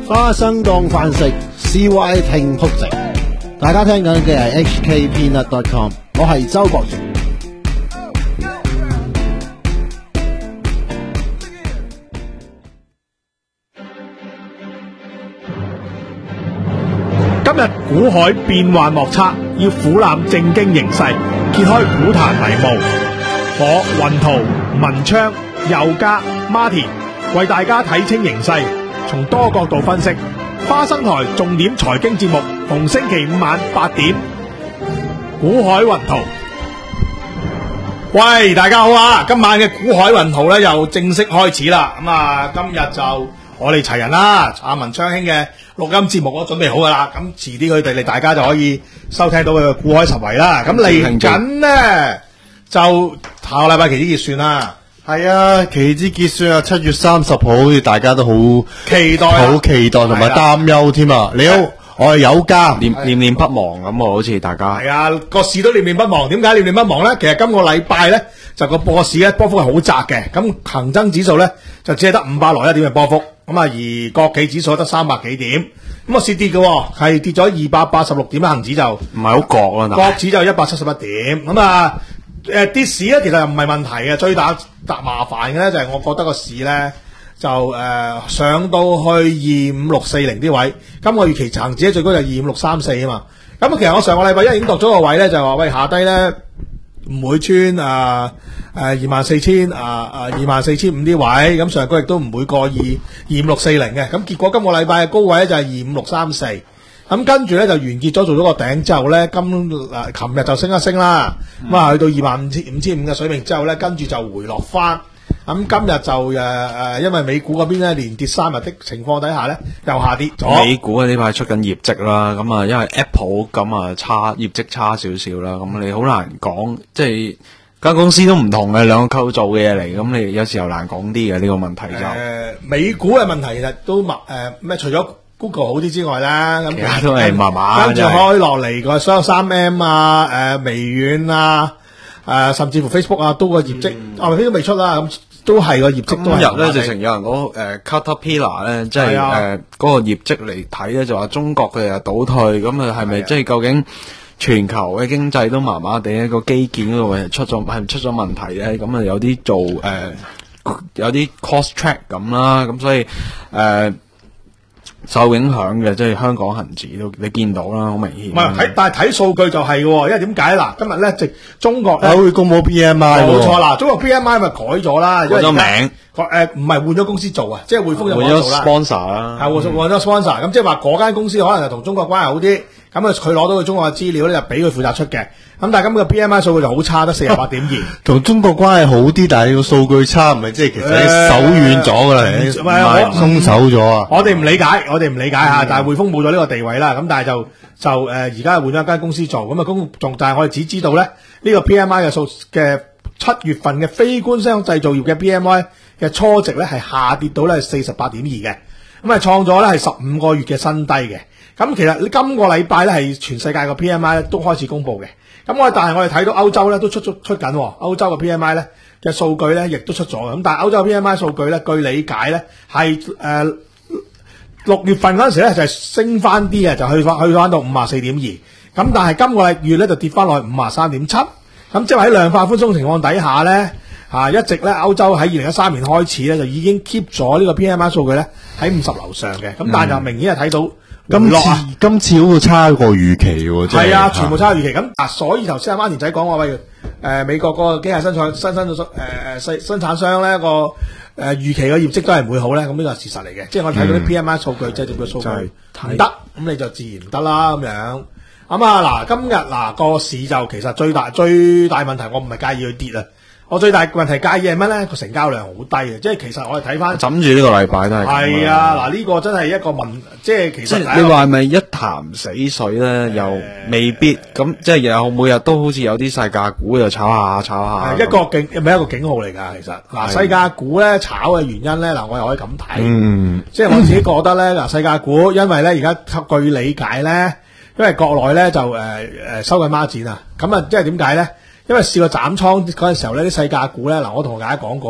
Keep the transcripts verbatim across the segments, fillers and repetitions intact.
花生當飯食 ，C Y 聽撲直。大家聽緊嘅係 H K Peanut dot com， 我係周國賢。 今日股海變幻莫測，要俯瞰正經形勢，揭開股壇迷霧。我雲圖、文昌、佑嘉、Martin 為大家睇清形勢，從多角度分析。花生台重點財經節目，逢星期五晚八點，股海雲圖。喂，大家好啊！今晚嘅股海雲圖咧又正式開始啦。咁啊，今日就我哋齊人啦，阿文昌兄嘅錄音節目我準備好噶啦。咁遲啲佢哋，大家就可以收聽到佢嘅股海十圍啦。咁嚟緊呢，就下個禮拜期指結算啦。 係啊，期指結算啊，七月三十號，好似大家都好期待， 好期待同埋擔憂添啊！你好，我係有家， 念念念不忘咁喎，好似大家係啊，個市都念念不忘。點解念念不忘咧？其實今個禮拜咧就個波市咧波幅係好窄嘅，咁恒生指數咧就只係得五百來一點嘅波幅，咁啊而國企指數得三百幾點，咁啊蝕跌嘅，係跌咗二百八十六點啦，恒指就唔係好覺啊， 國指就一百七十一點，咁啊。誒、呃、跌市咧，其實又唔係問題嘅，最大大麻煩嘅咧就係我覺得個市咧就誒、呃、上到去二五六四零啲位，今個月期恒指最高就二五六三四啊嘛。咁其實我上個禮拜一已經度咗個位咧，就話喂下低咧唔會穿啊誒二萬四千啊啊二萬四千五啲位，咁上個亦都唔會過二二五六四零嘅。咁結果今個禮拜嘅高位咧就係二五六三四。咁跟住咧就完結咗做咗個頂之後咧，今誒琴日就升一升啦，咁啊、嗯、去到二萬五千五千五嘅水平之後咧，跟住就回落翻。咁今日就誒誒、呃，因為美股嗰邊咧連跌三日的情況底下咧，又下跌咗。 美股啊呢排出緊業績啦，咁啊因為 Apple 咁啊差業績差少少啦，咁你好難講，即係間公司都唔同嘅兩個構造嘅嘢嚟，咁你有時候難講啲嘅呢個問題就。誒、 呃，美股嘅問題其實都誒咩？除咗Google 好啲之外啦，咁其他都係麻麻， 跟住開落嚟個所有三 M 啊、誒、呃、微軟啊、誒、呃、甚至乎 Facebook 啊，都個業績，啊都未出啦，咁都係個業績都係。 今日咧就成有人講誒 Caterpillar 咧，即係誒嗰個業績嚟睇咧，就話中國嘅又倒退，咁啊係咪即係究竟全球嘅經濟都麻麻地，一個基建嗰度係出咗係出咗問題咧？咁啊有啲做誒、呃、有啲 cost track 咁啦，咁所以誒。呃受影響嘅，即係香港恒指都你見到啦，好明顯。 唔係睇，但係睇數據就係、是，因為點解嗱？今日咧，即中國咧會公布 P M I， 冇錯啦，中國 P M I 咪改咗啦， 改咗名， 誒唔係換咗公司做啊，即係匯豐有換咗 sponsor 啦， 係換換咗 sponsor，咁即係話嗰間公司可能就同中國關係好啲，咁啊佢攞到佢中國嘅資料咧就俾佢負責出嘅。咁但係今個 P M I 數據就好差，得四十八點二， 同中國關係好啲，但係個數據差，唔係即係其實你手軟咗噶啦，唔係鬆手咗啊！ 我哋唔理解，我哋唔理解吓，但係匯豐冇咗呢個地位啦。咁但係就就誒而家換咗一間公司做，咁啊公仲但係我哋只知道咧呢個 P M I 嘅數嘅七月份嘅非官商製造業嘅 P M I 嘅初值咧係下跌到咧四十八點二嘅，咁啊創咗咧係十五個月嘅新低嘅。咁其實今個禮拜咧係全世界個 P M I 咧都開始公布嘅。咁我但係我哋睇到歐洲咧都出出出緊，歐洲嘅 P M I 咧嘅數據咧亦都出咗。咁但係歐洲嘅 P M I 數據咧，據理解咧係誒六月份嗰陣時咧就係升翻啲嘅，就去翻去翻到五十四點二。咁但係今個月咧就跌翻落去五十三點七。咁即係喺量化寬鬆情況底下咧，啊一直咧歐洲喺二零一三年開始咧就已經 keep 咗呢個 P M I 數據咧喺五十樓上嘅。咁、嗯、但係就明顯係睇到。 今次今次好似差過預期喎， 係啊，全部差過預期。咁啊，所以頭先阿媽田仔講話喂，誒、呃、美國個機械生產新生誒誒生生產商咧個誒預期嘅業績都係唔會好咧，咁呢個係事實嚟嘅。即係我睇到啲 P M I 數據，即係點嘅數據唔得，咁你就自然唔得啦咁樣。咁啊嗱，今日嗱個市就其實最大最大問題，我唔係介意佢跌啊。我最大問題介意係乜咧？個成交量好低嘅，即係其實我哋睇翻， 枕住呢個禮拜都係。係啊，嗱呢個真係一個問，即係其實你話係咪一潭死水咧？呃、又未必咁，即係有每日都好似有啲細價股又炒下炒下。 一個警，係咪一個警號嚟㗎？其實嗱，細價股咧炒嘅原因咧，嗱我又可以咁睇， 嗯， 即係我自己覺得咧，嗱細價股因為咧而家據理解咧，因為國內咧就誒誒、呃、收緊孖展啊，咁啊即係點解咧？因為試過斬倉嗰陣時候咧，啲細價股咧，嗱我同大家講過啦，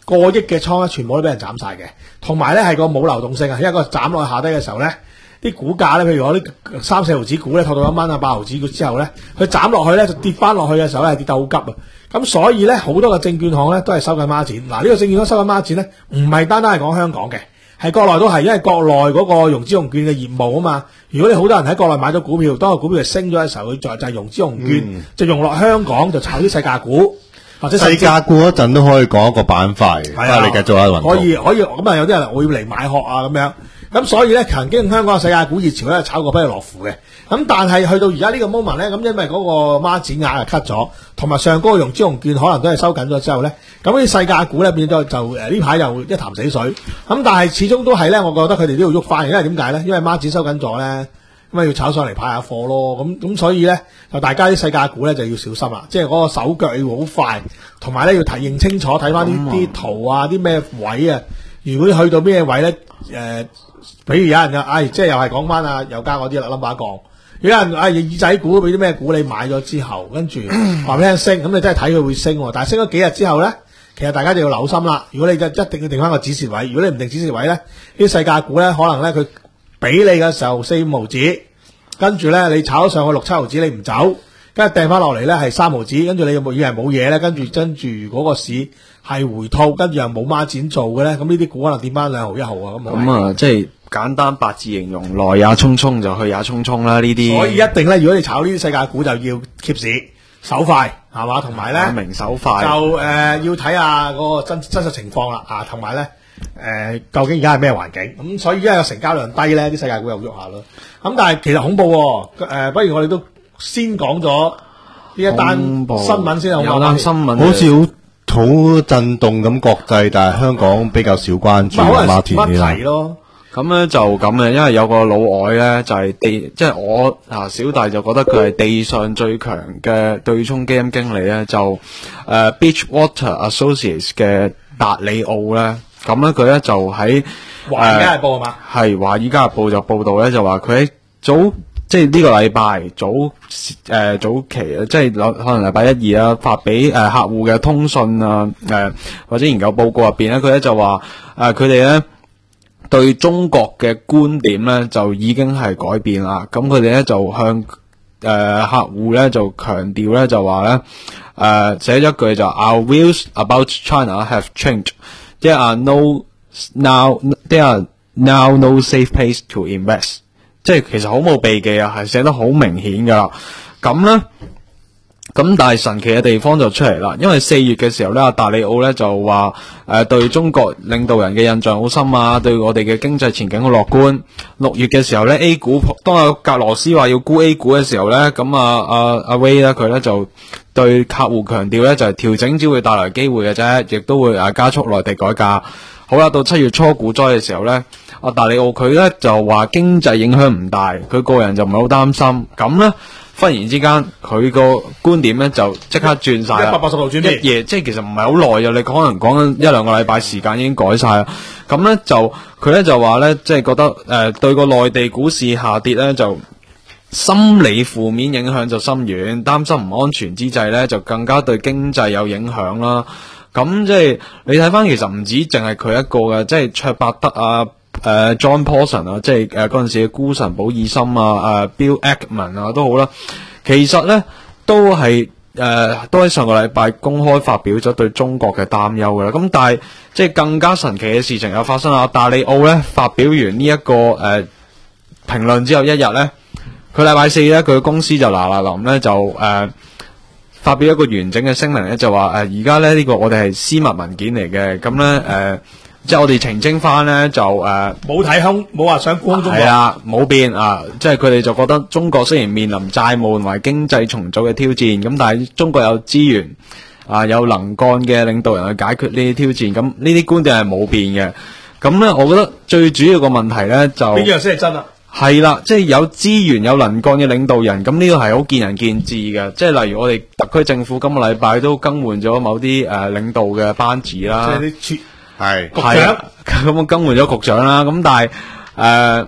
過億嘅倉咧，全部都俾人斬晒嘅，同埋咧係個冇流動性啊，因為個斬落去下低嘅時候咧，啲股價咧，譬如我啲三四毫子股咧，托到一蚊啊八毫子股之後咧，佢斬落去咧就跌翻落去嘅時候咧，跌得好急啊！咁所以咧，好多嘅證券行咧都係收緊孖展。嗱，呢個證券行收緊孖展咧，唔係單單係講香港嘅，係國內都係，因為國內嗰個融資融券嘅業務啊嘛。如果你好多人喺國內買咗股票，當個股票係升咗嘅時候，佢就就係融資融券，嗯、就用落香港就炒啲細價股。或者世界股嗰陣都可以講一個板塊，係啊，你繼續下運可以可以咁啊！有啲人會嚟買殼啊咁樣，咁所以咧曾經香港嘅世界股熱潮咧炒過不亦樂乎嘅，咁但係去到而家呢個 moment 咧，咁因為嗰個孖展額啊 cut 咗，同埋上嗰個融資融券可能都係收緊咗之後咧，咁啲世界股咧變咗就誒呢排又一潭死水，咁但係始終都係咧，我覺得佢哋都要喐翻，因為點解咧？因為孖展收緊咗咧。咁啊要炒上嚟派下貨咯，咁咁所以咧就大家啲細價股咧就要小心啦，即係嗰個手腳要好快，同埋咧要睇認清楚，睇翻啲啲圖啊，啲咩位啊，如果去到咩位咧，誒、呃，比如有人啊，唉、哎，即係又係講翻啊，又加嗰啲啦，number 講，有人唉、哎、耳仔股俾啲咩股你買咗之後，跟住話俾你聽升，咁你真係睇佢會升，但係升咗幾日之後咧，其實大家就要留心啦。如果你就一定要定翻個止蝕位，如果你唔定止蝕位咧，啲細價股咧可能咧佢。俾你嘅時候四五毫子，跟住咧你炒咗上去六七毫子，你唔走，跟住掟翻落嚟咧係三毫子，跟住你又冇以為冇嘢咧，跟住跟住如果個市係回吐，跟住又冇孖展做嘅咧，咁呢啲股可能跌翻兩毫一毫啊咁。 咁啊，即係簡單八字形容，來也匆匆就去也匆匆啦。呢啲所以一定咧，如果你炒呢啲世界股就要 keep 市手快係嘛，同埋咧明手快就誒、呃、要睇下嗰個真真實情況啦啊，同埋咧。誒、呃，究竟而家係咩環境？咁、嗯、所以而家個成交量低咧，啲世界股又喐下咯。咁、嗯、但係其實恐怖、哦，誒、呃，不如我哋都先講咗呢一單新聞先好。 有單新聞好似好好震動咁國際，但係香港比較少關注。馬田乜題咯？ 咁咧就咁嘅，因為有個老外咧就係、是、地，即係我啊小弟就覺得佢係地上最強嘅對沖基金經理咧，就誒、呃、Beachwater Associates 嘅達里奧咧。咁咧佢咧就喺華爾街日報係嘛？ 係華爾街日報就報道咧，就話佢喺早即係呢個禮拜早誒、呃、早期啊，即係可能禮拜一二啊，發俾誒、呃、客戶嘅通訊啊誒、呃、或者研究報告入邊咧，佢咧就話誒佢哋咧對中國嘅觀點咧就已經係改變啦。咁佢哋咧就向誒、呃、客戶咧就強調咧就話咧誒寫咗一句就 Our views about China have changed。There are no now, there are now no safe place to invest。即係其實好冇避忌啊，係寫得好明顯噶啦。咁咧，咁但係神奇嘅地方就出嚟啦。因為四月嘅時候咧，阿達里奧咧就話誒、呃、對中國領導人嘅印象好深啊，對我哋嘅經濟前景好樂觀。六月嘅時候咧 ，A 股當阿格羅斯話要沽 A 股嘅時候咧，咁啊阿阿威咧佢咧就。對客戶強調咧就係調整只會帶來機會嘅啫，亦都會誒加速內地改革。好啦，到七月初股災嘅時候咧，阿達里奧佢咧就話經濟影響唔大，佢個人就唔係好擔心。咁咧忽然之間佢個觀點咧就即刻轉晒啦， 一百八十度轉變， 一夜即係其實唔係好耐嘅，你可能講緊一兩個禮拜時間已經改晒啦。咁咧就佢咧就話咧即係覺得誒、呃、對個內地股市下跌咧就。心理負面影響就深遠，擔心唔安全之際咧，就更加對經濟有影響啦。咁即係你睇翻，其實唔止淨係佢一個嘅，即係卓伯德啊、誒、呃、John Paulson 啊，即係誒嗰陣時嘅股神保爾森啊、誒、呃、Bill Ackman 啊都好啦。其實咧都係誒、呃、都喺上個禮拜公開發表咗對中國嘅擔憂噶啦。咁但係即係更加神奇嘅事情又發生啦。達里奧咧發表完呢、這、一個誒、呃、評論之後一日咧。佢禮拜四咧，佢公司就嗱嗱臨咧就誒、呃、發表一個完整嘅聲明咧，就話誒而家咧呢、這個我哋係私密文件嚟嘅，咁咧誒即係我哋澄清翻咧就誒冇睇空，冇話想沽中國， 係啊冇變啊，即係佢哋就覺得中國雖然面臨債務同埋經濟重組嘅挑戰，咁但係中國有資源啊有能幹嘅領導人去解決呢啲挑戰，咁呢啲觀點係冇變嘅。咁咧，我覺得最主要個問題咧就邊樣先係真啊？ 係啦，即係有資源有能幹嘅領導人，咁呢個係好見仁見智嘅。即係例如我哋特區政府今個禮拜都更換咗某啲誒、呃、領導嘅班子啦， 即係啲處係局長，咁啊更換咗局長啦。咁但係誒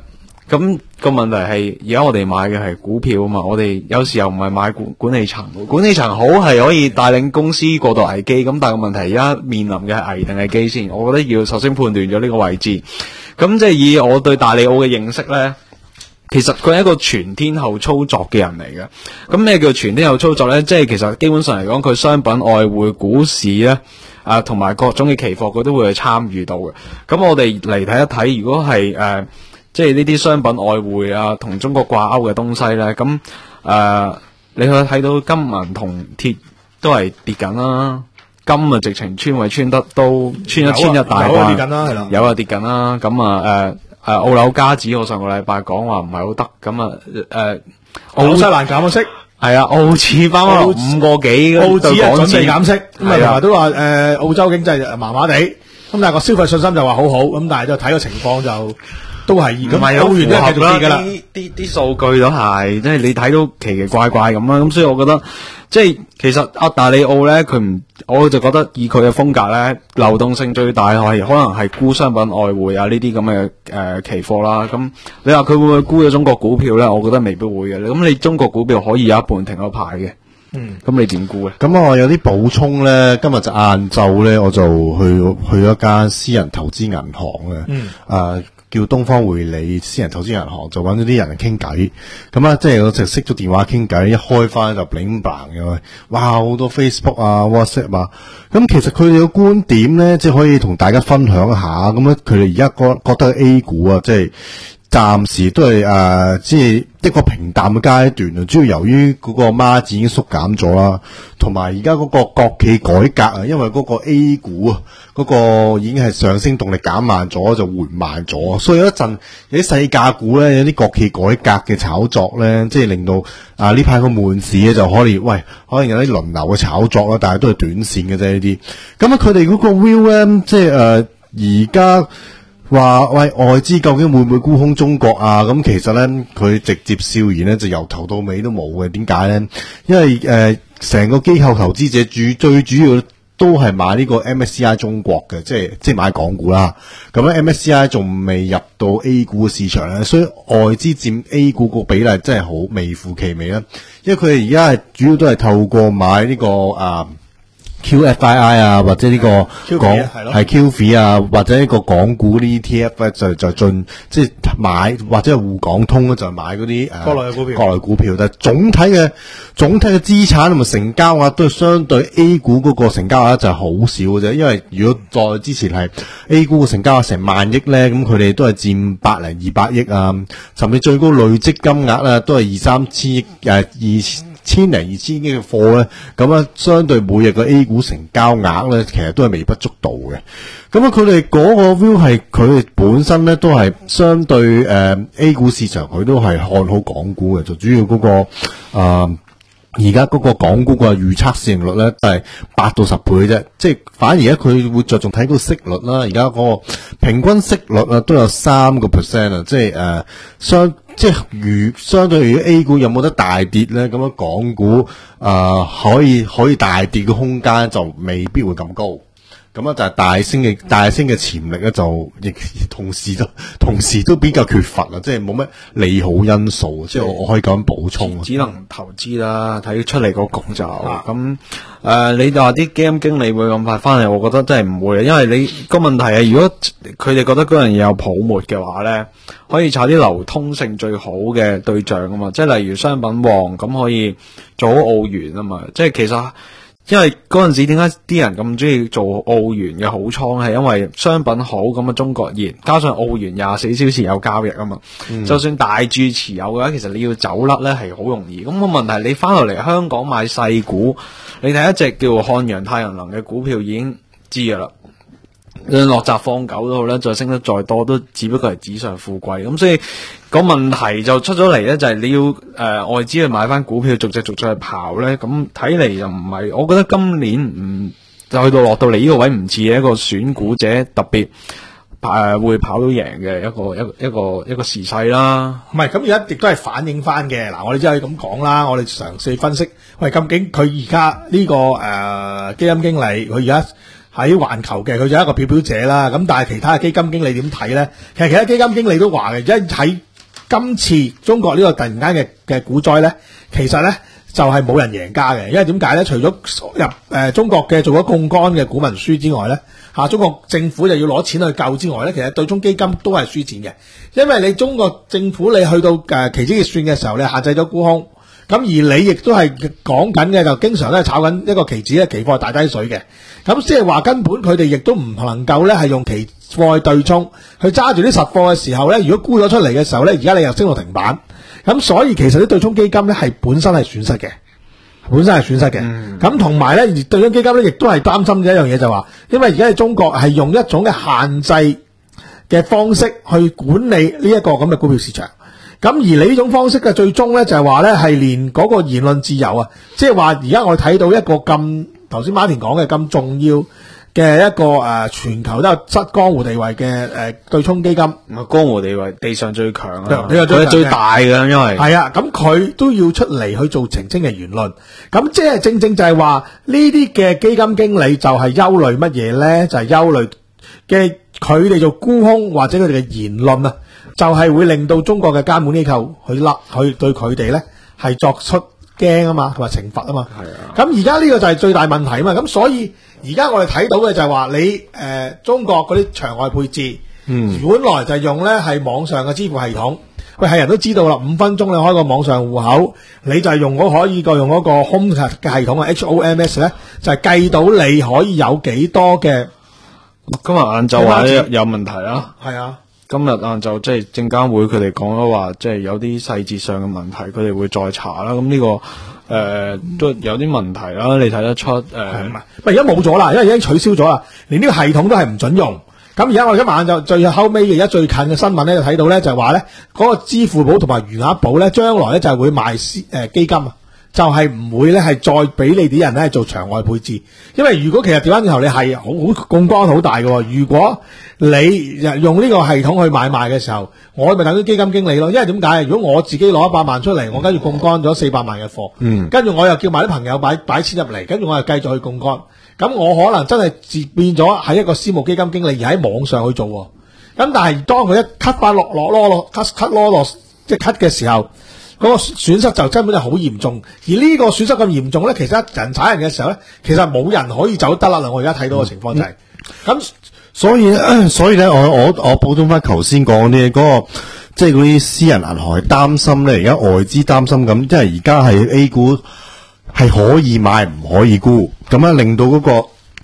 咁個問題係而家我哋買嘅係股票啊嘛，我哋有時候唔係買管管理層，管理層好係可以帶領公司過渡危機，咁但係個問題而家面臨嘅係危定係機先，我覺得要首先判斷咗呢個位置。咁即係以我對大利奧嘅認識咧，其實佢係一個全天候操作嘅人嚟嘅。咁咩叫全天候操作咧？即係其實基本上嚟講，佢商品、外匯、股市咧。啊，同埋各種嘅期貨，佢都會去參與到嘅。咁我哋嚟睇一睇，如果係誒、呃，即係呢啲商品外匯啊，同中國掛鈎嘅東西咧，咁誒、呃，你去睇到金銀銅鐵都係跌緊啦，金啊直情穿位穿得都穿一千一大關， 有啊跌緊啦，係啦， 有啊跌緊啦。咁啊誒誒澳紐加指，我上個禮拜講話唔係好得，咁啊誒紐西蘭減咗息。 係啊，澳紙翻翻五個幾， 澳紙啊準備減息，咁啊同埋都話誒、呃、澳洲經濟麻麻地，咁但係個消費信心就話好好，咁但係就睇個情況就都係咁，澳元都係繼續跌㗎啦。 啲啲啲數據都係，即係你睇到奇奇怪怪咁啦，咁所以我覺得即係其實阿大利奧咧，佢唔，我就覺得以佢嘅風格咧，流動性最大係可能係沽商品外匯啊呢啲咁嘅誒期貨啦。咁你話佢會唔會沽咗中國股票咧？我覺得未必會嘅。咁你中國股票可以有一半停咗牌嘅。嗯，咁你點估咧？ 咁我有啲補充咧，今日就晏晝咧，我就去去咗間私人投資銀行嘅，嗯，啊、呃、叫東方匯理私人投資銀行，就揾咗啲人嚟傾偈。咁啊，即係我就熄咗電話傾偈，一開翻就 bling bling 嘅，哇，好多 Facebook 啊、WhatsApp 啊。咁其實佢哋嘅觀點咧，即係可以同大家分享一下。咁咧，佢哋而家覺覺得 A 股啊，即係。暫時都係誒，即係一個平淡嘅階段啊。主要由於嗰個孖展已經縮減咗啦，同埋而家嗰個國企改革啊，因為嗰個 A 股啊，嗰個已經係上升動力減慢咗，就緩慢咗，所以有一陣有啲細價股咧，有啲國企改革嘅炒作咧，即係令到啊呢排個悶市咧就可以，喂，可能有啲輪流嘅炒作啦，但係都係短線嘅啫呢啲。咁啊，佢哋嗰個 view 咧，即係誒而家。話喂，外資究竟會唔會沽空中國啊？咁其實咧，佢直接笑言咧就由頭到尾都冇嘅。點解咧？因為誒成、呃、個機構投資者主最主要都係買呢個 M S C I 中國嘅，即係即係買港股啦。咁咧 M S C I 仲未入到 A 股嘅市場咧，所以外資佔 A 股個比例真係好微乎其微啦。因為佢哋而家係主要都係透過買呢、這個啊。Q F I I 啊，或者呢、這個港係 Q F I 啊，或者呢個港股啲 E T F 咧，就就進即係買或者係滬港通咧，就買嗰啲誒國內嘅股票。 國內股票，但係總體嘅總體嘅資產同埋成交額都係相對 A 股嗰個成交額就係好少嘅啫。因為如果再之前係 A 股嘅成交額成萬億咧，咁佢哋都係佔百零二百億啊，甚至最高累積金額咧都係二三千億誒二。千零二千億嘅貨咧，咁啊，相對每日嘅 A 股成交額咧，其實都係微不足道嘅。咁啊，佢哋嗰個 view 係佢哋本身咧都係相對誒、呃、A 股市場，佢都係看好港股嘅，就主要嗰、那個啊。呃而家嗰個港股個預測市盈率咧，就係八到十倍嘅啫，即係反而咧佢會着重睇個息率啦。而家嗰個平均息率啊都有三個 percent 啊，即係誒相即係如相對於 A 股有冇得大跌咧？咁樣港股啊、呃、可以可以大跌嘅空間就未必會咁高。咁啊，就係大升嘅大升嘅潛力咧，就亦同時都同時都比較缺乏啦，即係冇乜利好因素，即係我我可以咁樣補充。 只能投資啦，睇出嚟個局就咁。誒、呃，你就話啲基金經理會咁快翻嚟，我覺得真係唔會，因為你個問題係，如果佢哋覺得嗰樣嘢有泡沫嘅話咧，可以炒啲流通性最好嘅對象啊嘛，即係例如商品旺咁可以做好澳元啊嘛，即係其實。因為嗰陣時點解啲人咁中意做澳元嘅好倉，係因為商品好咁啊，中國熱，加上澳元廿四小時有交易啊嘛，嗯、就算大注持有嘅話，其實你要走甩咧係好容易。咁、那個問題，你翻落嚟香港買細股，你睇一隻叫漢陽太陽能嘅股票已經知噶啦。落閘放狗都好咧，再升得再多都只不過係紙上富貴。咁所以個問題就出咗嚟咧，就係、是、你要誒、呃、外資去買翻股票，逐隻逐隻去刨咧。咁睇嚟就唔係，我覺得今年唔就去到落到嚟呢個位唔似一個選股者特別誒、呃、會跑到贏嘅一個一個一個一個時勢啦。 唔係咁而家亦都係反映翻嘅。嗱，我哋只係咁講啦，我哋嘗試分析，喂，究竟佢而家呢個誒、呃、基金經理佢而家。喺環球嘅佢就係一個表表者啦，咁但係其他嘅基金經理點睇咧？其實其他基金經理都話嘅，一喺今次中國呢個突然間嘅嘅股災咧，其實咧就係、是、冇人贏家嘅，因為點解咧？除咗入誒、呃、中國嘅做咗槓桿嘅股民輸之外咧，嚇、啊、中國政府就要攞錢去救之外咧，其實對沖基金都係輸錢嘅，因為你中國政府你去到誒、呃、期指結算嘅時候，你限制咗沽空。咁而你亦都係講緊嘅，就經常咧炒緊一個期指嘅期貨大低水嘅，咁即係話根本佢哋亦都唔能夠咧係用期貨去對沖，去揸住啲實貨嘅時候咧，如果沽咗出嚟嘅時候咧，而家你又升到停板，咁所以其實啲對沖基金咧係本身係損失嘅，本身係損失嘅。咁同埋咧，對沖基金咧亦都係擔心嘅一樣嘢就話，因為而家係中國係用一種嘅限制嘅方式去管理呢一個咁嘅股票市場。咁而你呢種方式嘅最終咧就係話咧係連嗰個言論自由啊，即係話而家我睇到一個咁頭先馬田講嘅咁重要嘅一個誒、呃、全球都有失江湖地位嘅誒、呃、對沖基金， 江湖地位地上最強啊， 佢係最大嘅，因為係啊，咁佢都要出嚟去做澄清嘅言論，咁即係正正就係話呢啲嘅基金經理就係憂慮乜嘢咧？就係、是、憂慮嘅佢哋做沽空或者佢哋嘅言論啊。就係、是、會令到中國嘅監管機構去勒去對佢哋咧係作出驚啊嘛，同埋懲罰啊嘛。係啊。咁而家呢個就係最大問題啊嘛。咁所以而家我哋睇到嘅就係話你誒、呃、中國嗰啲場外配置，嗯，本來就係用咧係網上嘅支付系統。喂，係人都知道啦，五分鐘你開個網上戶口，你就係用嗰可以個用嗰個 Home 嘅系統啊 H O M S 咧，就係、是、計到你可以有幾多嘅。 今日晏晝話有有問題啦。係啊。今日晏晝即係證監會佢哋講咗話，即係有啲細節上嘅問題，佢哋會再查啦。咁呢、這個誒、呃、都有啲問題啦，你睇得出誒？唔、呃、 係，喂，而家冇咗啦，因為已經取消咗啦，連呢個系統都係唔準用。咁而家我哋今晚就最後尾嘅而家最近嘅新聞咧，就睇到咧就係話咧嗰個支付寶同埋餘額寶咧，將來咧就係會賣誒、呃、基金啊。就係、是、唔會咧，係再俾你啲人咧做場外配置，因為如果其實調翻轉頭，你係好好槓桿好大嘅。如果你用呢個系統去買賣嘅時候，我咪等於基金經理咯。因為點解？如果我自己攞一百萬出嚟，我跟住槓桿咗四百萬嘅貨，嗯，跟住我又叫埋啲朋友擺擺錢入嚟，跟住我又繼續去槓桿，咁我可能真係自變咗係一個私募基金經理，而喺網上去做。咁但係當佢一 cut 翻落落攞落 cut cut 攞落即係 cut 嘅時候，嗰、那個損失就根本就好嚴重，而呢個損失咁嚴重咧，其實人踩人嘅時候咧，其實冇人可以走得啦。我而家睇到嘅情況就係、是、咁、嗯， 所以所以咧，我我我補充翻頭先講啲嗰個，即係嗰啲私人銀行係擔心咧，而家外資擔心咁，即係而家係 A 股係可以買唔可以沽，咁樣令到嗰個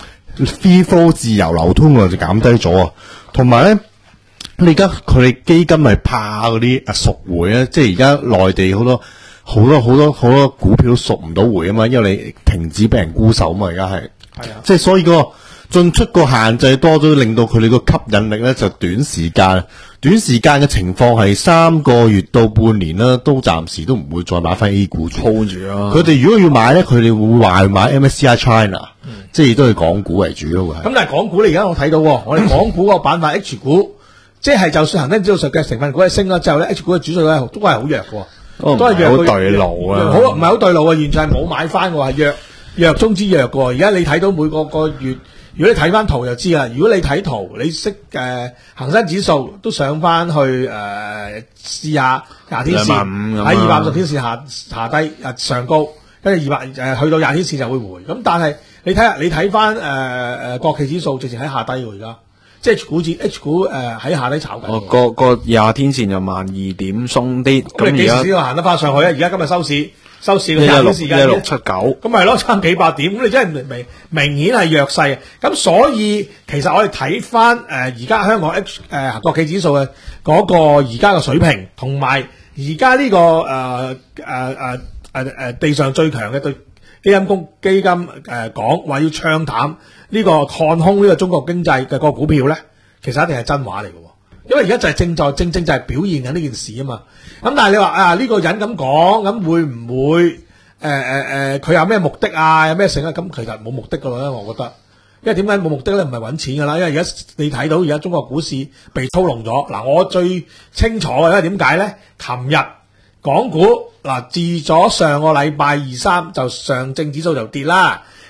free flow 自由流通量就減低咗啊，同埋咧。你而家佢哋基金係怕嗰啲啊贖回咧，即係而家內地好多好多好多好多股票贖唔到回啊嘛，因為你停止俾人沽售啊嘛，而家係，係啊，即係所以個進出個限制多咗，令到佢哋個吸引力咧就短時間，短時間嘅情況係三個月到半年啦，都暫時都唔會再買翻 A 股，hold 住啊！佢哋如果要買咧，佢哋會話買 M S C I China，、嗯、即係都係港股為主咯。 咁但係港股你而家我睇到，我哋港股個板塊 H 股。即係就算恒生指數嘅成分股係升咗之後咧 ，H 股嘅指數咧都係好弱嘅，都係弱好對路啊， 好唔係好對路啊，完全係冇買翻嘅，係弱弱中之弱嘅。而家你睇到每個個月，如果你睇翻圖就知啦。如果你睇圖，你識誒恒生指數都上翻去誒試、呃、下廿天線喺二百五十天線下下低啊上高，跟住二百誒去到廿天線就會回。咁但係你睇下你睇翻誒誒國企指數直情喺下低喎而家。即係 H 股指 H 股誒喺、呃、下底炒緊。 哦，個個廿天線就萬二點鬆啲。 咁你幾時先行得翻上去啊？而家今日收市收市嘅廿天時間一六七九。咁咪咯，差幾百點。咁你真係明明明顯係弱勢。咁所以其實我哋睇翻誒而家香港 H 誒、呃、國企指數嘅嗰個而家嘅水平，同埋而家呢個誒誒誒誒誒地上最強嘅對基金公基金誒講話要唱淡。呢、這個看空呢個中國經濟嘅個股票咧，其實一定係真話嚟嘅，因為而家就係正在正正就係表現緊呢件事啊嘛。咁但係你話啊呢、這個人咁講，咁會唔會誒誒誒佢有咩目的啊？有咩成啊？咁其實冇目的噶啦，我覺得。因為點解冇目的咧？唔係揾錢噶啦，因為而家你睇到而家中國股市被操弄咗。嗱，我最清楚嘅，因為點解咧？琴日港股嗱，自咗上個禮拜二三就上證指數就跌啦。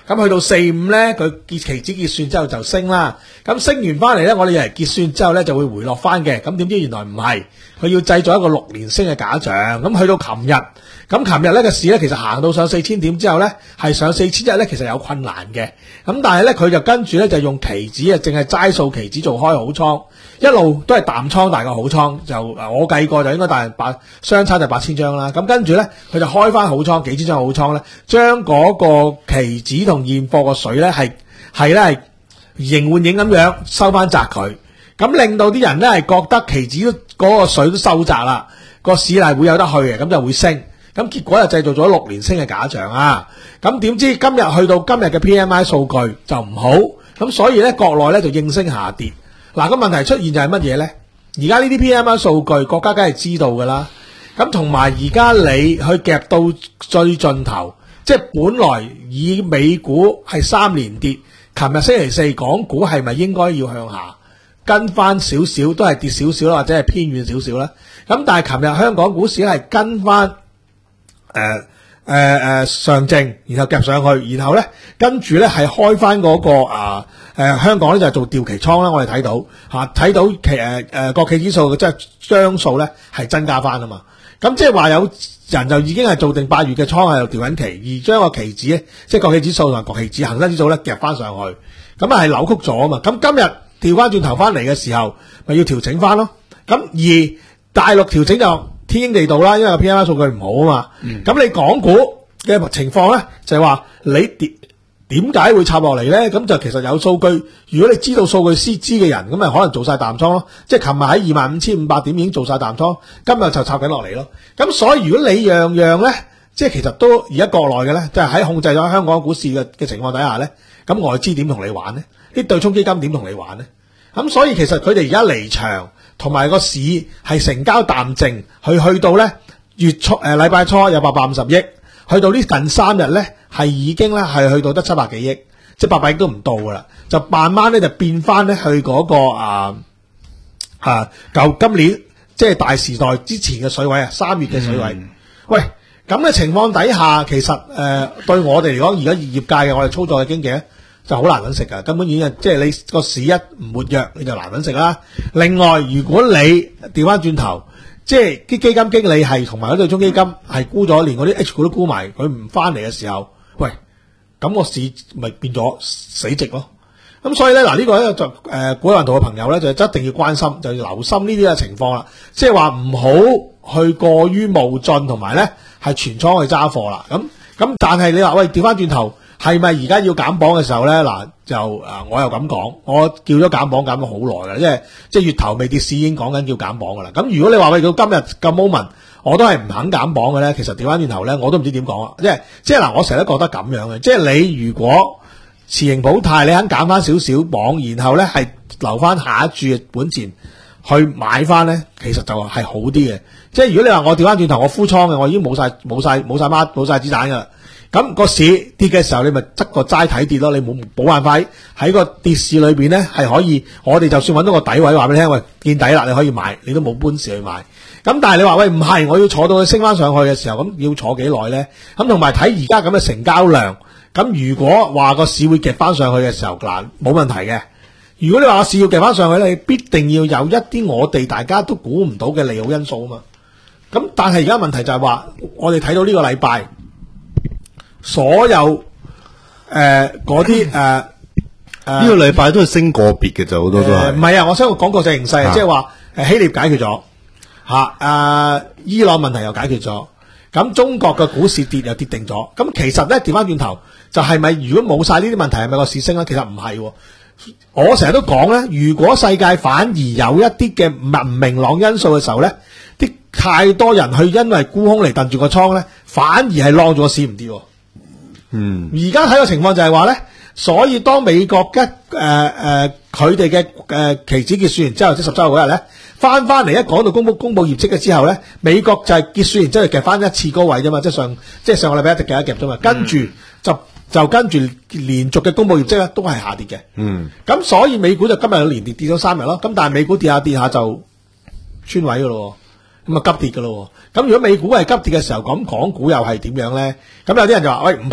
咁去到四五咧，佢結期指結算之後就升啦。咁升完翻嚟咧，我哋以為結算之後咧就會回落翻嘅。咁點知原來唔係，佢要製造一個六連升嘅假象。咁去到琴日，咁琴日咧個市咧其實行到上四千點之後咧，係上四千一咧，其實有困難嘅。咁但係咧佢就跟住咧就用期指啊，淨係齋數期指做開好倉，一路都係淡倉大過好倉，就我計過就應該大八相差就八千張啦。咁跟住咧佢就開翻好倉，幾千張好倉咧，將嗰個期指同現貨個水咧係係咧係形換影咁樣收翻窄佢，咁令到啲人咧係覺得期指嗰個水都收窄啦，個市係會有得去嘅，咁就會升。咁結果就製造咗六連升嘅假象啊！咁點知今日去到今日嘅 P M I 數據就唔好，咁所以咧國內咧就應聲下跌。嗱，個問題出現就係乜嘢咧？而家呢啲 P M I 數據國家梗係知道噶啦，咁同埋而家你去夾到最盡頭，即係本來以美股係三連跌，琴日星期四港股係咪應該要向下跟翻少少，都係跌少少啦，或者係偏遠少少啦。咁但係琴日香港股市係跟翻。誒誒誒上證，然後夾上去，然後咧跟住咧係開翻嗰、那個啊誒、呃、香港咧就係做調期倉啦，我哋睇到嚇睇、啊、到期誒誒國企指數嘅即係張數咧係增加翻啊嘛，咁即係話有人就已經係做定八月嘅倉喺度調緊期，而將個期指咧即係國企指數同埋國企指恒生指數咧夾翻上去，咁啊係扭曲咗啊嘛，咁今日調翻轉頭翻嚟嘅時候，咪要調整翻咯，咁而大陸調整就天經地道啦，因為個 P M I 數據唔好啊嘛。咁、嗯、你港股嘅情況咧，就係話你點點解會插落嚟咧？咁就其實有數據，如果你知道數據先知嘅人，咁咪可能做晒淡倉咯。即係琴日喺二萬五千五百點已經做晒淡倉，今日就插緊落嚟咯。咁所以如果你樣樣咧，即係其實都而家國內嘅咧，就係喺控制咗香港股市嘅嘅情況底下咧，咁外資點同你玩咧？啲對沖基金點同你玩咧？咁所以其實佢哋而家離場。同埋個市係成交淡靜，去去到咧月初誒禮拜初有八百五十億，去到呢近三日咧係已經咧係去到得七百幾億，即係八百億都唔到噶啦，就慢慢咧就變翻咧去嗰、那個啊啊舊今年即係大時代之前嘅水位啊，三月嘅水位。嗯、喂，咁嘅情況底下，其實誒、呃、對我哋嚟講，而家業界嘅我哋操作嘅經紀咧。就好難揾食噶，根本已經即係你個市一唔活躍，你就難揾食啦。另外，如果你調翻轉頭，即係啲基金經理係同埋嗰對沖基金係沽咗，連嗰啲 H 股都沽埋，佢唔翻嚟嘅時候，喂，咁個市咪變咗死寂咯。咁所以咧，嗱、這、呢個咧就誒股運圖嘅朋友咧就一定要關心，就要留心呢啲嘅情況啦。即係話唔好去過於冒進，同埋咧係全倉去揸貨啦。咁咁，但係你話喂調翻轉頭。係咪而家要減磅嘅時候咧？嗱，就誒，我又咁講，我叫咗減磅減咗好耐㗎，即係即係月頭未跌市已經講緊叫減磅㗎啦。咁如果你話喂到今日嘅 moment，我都係唔肯減磅嘅咧，其實調翻轉頭咧，我都唔知點講啊！即係即係嗱，我成日都覺得咁樣嘅，即係你如果持盈保泰，你肯減翻少少磅，然後咧係留翻下一注嘅本錢去買翻咧，其實就係好啲嘅。即係如果你話我調翻轉頭，我沽倉嘅，我已經冇晒冇晒冇晒孖冇晒子彈㗎啦。咁個市跌嘅時候，你咪執個齋睇跌咯。你冇冇辦法喺個跌市裏邊咧，係可以我哋就算揾到個底位，話俾你聽，喂見底啦，你可以買，你都冇本事去買。咁但係你話喂唔係，我要坐到佢升翻上去嘅時候，咁要坐幾耐咧？咁同埋睇而家咁嘅成交量，咁如果話個市會夾翻上去嘅時候，嗱冇問題嘅。如果你話個市要夾翻上去咧，你必定要有一啲我哋大家都估唔到嘅利好因素啊嘛。咁但係而家問題就係話，我哋睇到呢個禮拜。所有誒嗰啲誒誒呢個禮拜都係升個別嘅，就好多都係。唔係啊，我想講國際形勢，即係話誒希臘解決咗嚇，誒伊朗問題又解決咗，咁中國嘅股市跌又跌定咗。咁其實咧調翻轉頭，就係咪如果冇晒呢啲問題，係咪個市升咧？其實唔係。我成日都講咧，如果世界反而有一啲嘅唔明朗因素嘅時候咧，啲太多人去因為沽空嚟掟住個倉咧，反而係晾住個市唔跌。嗯，而家睇個情況就係話咧，所以當美國嘅誒誒佢哋嘅誒期指結算完之後，即係十週嗰日咧，翻翻嚟一講到公佈公佈業績嘅之後咧，美國就係結算完之後夾翻一次高位啫嘛，即係上即係上個禮拜一直夾一夾啫嘛，跟住就就跟住連續嘅公佈業績咧都係下跌嘅。嗯，咁所以美股就今日連跌跌咗三日咯，咁但係美股跌下跌下就穿位噶咯。咁啊急跌噶咯，咁如果美股係急跌嘅時候，咁港股又係點樣咧？咁有啲人就話：喂唔怕，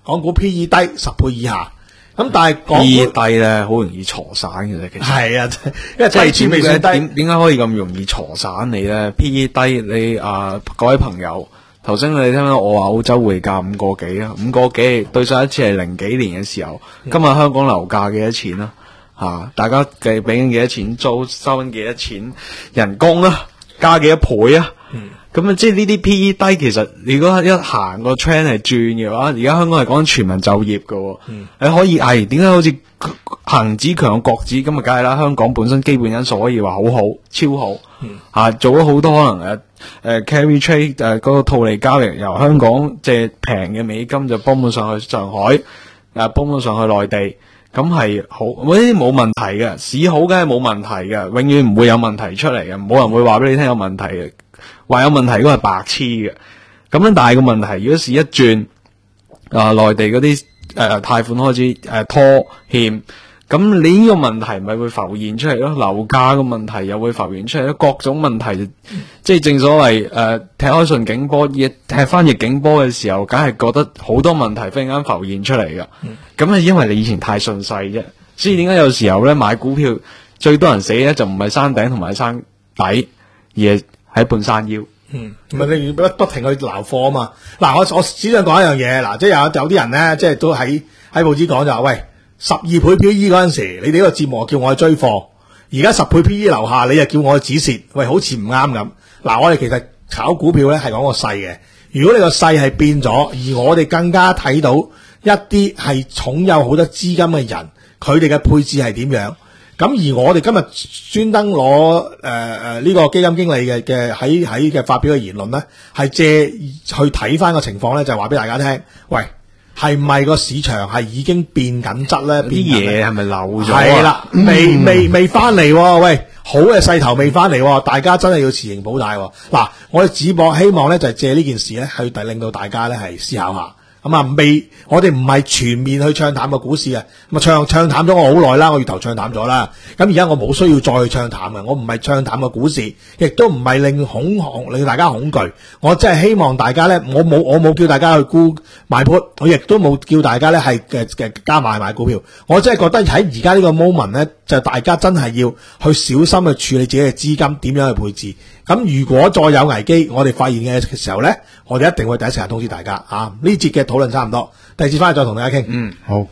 港股 P E 低十倍以下。咁但係港股 P E 低咧，好容易挫散嘅啫。其實係啊，因為即係低處未算低。 點點解可以咁容易挫散你咧 ？P E 低，你啊各位朋友，頭先你聽到我話澳洲匯價五個幾啊，五個幾對上一次係零幾年嘅時候， 嗯、 今日香港樓價幾多錢啊？吓、啊，大家計俾緊幾多錢租，收緊幾多錢人工啊？加幾多倍啊？ 嗯咁啊，即係呢啲 P E 低，其實如果一行個 trend 係轉嘅話，而家香港係講全民就業嘅，嗯、你可以係點解好似恒指強過國指咁啊？梗係啦，香港本身基本因素可以話好好超好，吓、嗯啊、做咗好多可能誒誒、呃、carry trade 誒、呃、嗰、那個套利交易，由香港即係平嘅美金就幫到上去上海，誒幫到上去內地，咁係好，呢啲冇問題嘅，市好梗係冇問題嘅，永遠唔會有問題出嚟嘅，冇人會話俾你聽有問題嘅。話有問題嗰個係白痴嘅，咁樣但係個問題，如果市一轉，啊、呃、內地嗰啲誒貸款開始誒、呃、拖欠，咁你呢個問題咪會浮現出嚟咯？樓價個問題又會浮現出嚟咯？各種問題，即係正所謂誒、呃、踢開順境波，踢翻逆境波嘅時候，梗係覺得好多問題忽然間浮現出嚟噶。咁係、嗯、因為你以前太順勢啫，所以點解有時候咧買股票最多人死咧就唔係山頂同埋山底，而係喺半山腰， 嗯，唔係你不不停去撈貨啊嘛。嗱，我我只想講一樣嘢，嗱，即係有有啲人咧，即係都喺喺報紙講就話，喂，十二倍 P E 嗰陣時，你哋呢個節目叫我去追貨，而家十倍 P E 樓下，你又叫我去止蝕，喂，好似唔啱咁。嗱，我哋其實炒股票咧係講個勢嘅，如果你個勢係變咗，而我哋更加睇到一啲係重有好多資金嘅人，佢哋嘅配置係點樣？咁而我哋今日專登攞誒誒呢個基金經理嘅嘅喺喺嘅發表嘅言論咧，係借去睇翻個情況咧，就係話俾大家聽，喂，係唔係個市場係已經變緊質咧？ 啲嘢係咪漏咗？ 係啦，未未未翻嚟，喂，好嘅勢頭未翻嚟，大家真係要持盈保大。嗱，我哋只博希望咧就係借呢件事咧，去令到大家咧係思考下。咁啊，未，我哋唔係全面去唱淡個股市啊，咁啊唱唱淡咗我好耐啦，我月頭唱淡咗啦，咁而家我冇需要再去唱淡嘅，我唔係唱淡個股市，亦都唔係令恐恐令大家恐懼，我真係希望大家咧，我冇我冇叫大家去沽買 put，我亦都冇叫大家咧係嘅嘅加買買股票，我真係覺得喺而家呢個 moment 咧，就大家真係要去小心去處理自己嘅資金點樣去配置。咁如果再有危機，我哋發現嘅時候咧，我哋一定會第一時間通知大家啊！呢節嘅討論差唔多，第二節翻嚟再同大家傾。 嗯， 好。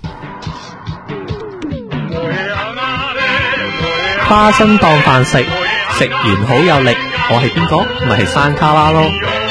花生當飯食，食完好有力。我係邊個？咪係山卡拉咯。